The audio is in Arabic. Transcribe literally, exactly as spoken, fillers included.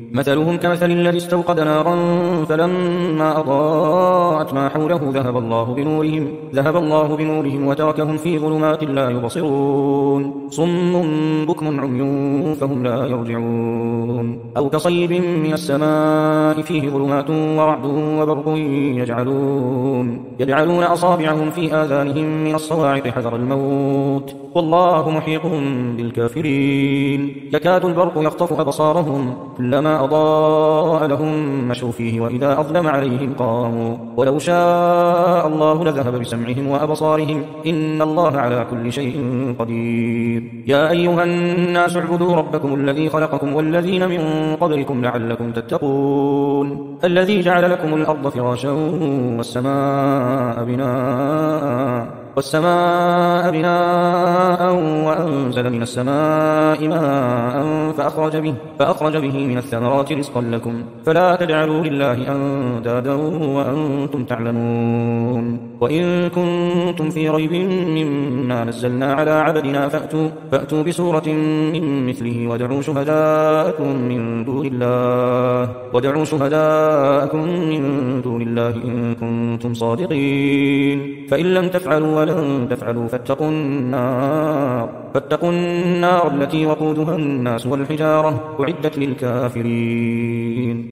مثلهم كمثل الذي استوقد نارا فلما أضاءت ما حوله ذهب الله بنورهم ذهب الله بنورهم وتركهم في ظلمات لا يبصرون صم بكم عمي فهم لا يرجعون أو كصيب من السماء فيه ظلمات ورعد وبرق يجعلون يجعلون أصابعهم في آذانهم من الصواعق حذر الموت والله محيط بالكافرين يكاد البرق يخطف أبصارهم كلما أضاء لهم مشوا فيه وإذا أظلم عليهم قاموا ولو شاء الله لذهب بسمعهم وأبصارهم إن الله على كل شيء قدير يا أيها الناس اعبدوا ربكم الذي خلقكم والذين من قبلكم لعلكم تتقون الذي جعل لكم الأرض فراشا والسماء بناء والسماء بناء وأنزل من السماء ماء فأخرج به, فأخرج به من الثمرات رزقا لكم فلا تجعلوا لله أندادا وأنتم تعلمون وإن كنتم في ريب مما نزلنا على عبدنا فأتوا, فأتوا بسورة من مثله ودعوا شهداءكم من دون الله ودعوا شهداءكم من دون الله إن كنتم صادقين فإن لم تفعلوا ولن تفعلوا فاتقوا النار فاتقوا النار التي وقودها الناس والحجارة أعدت للكافرين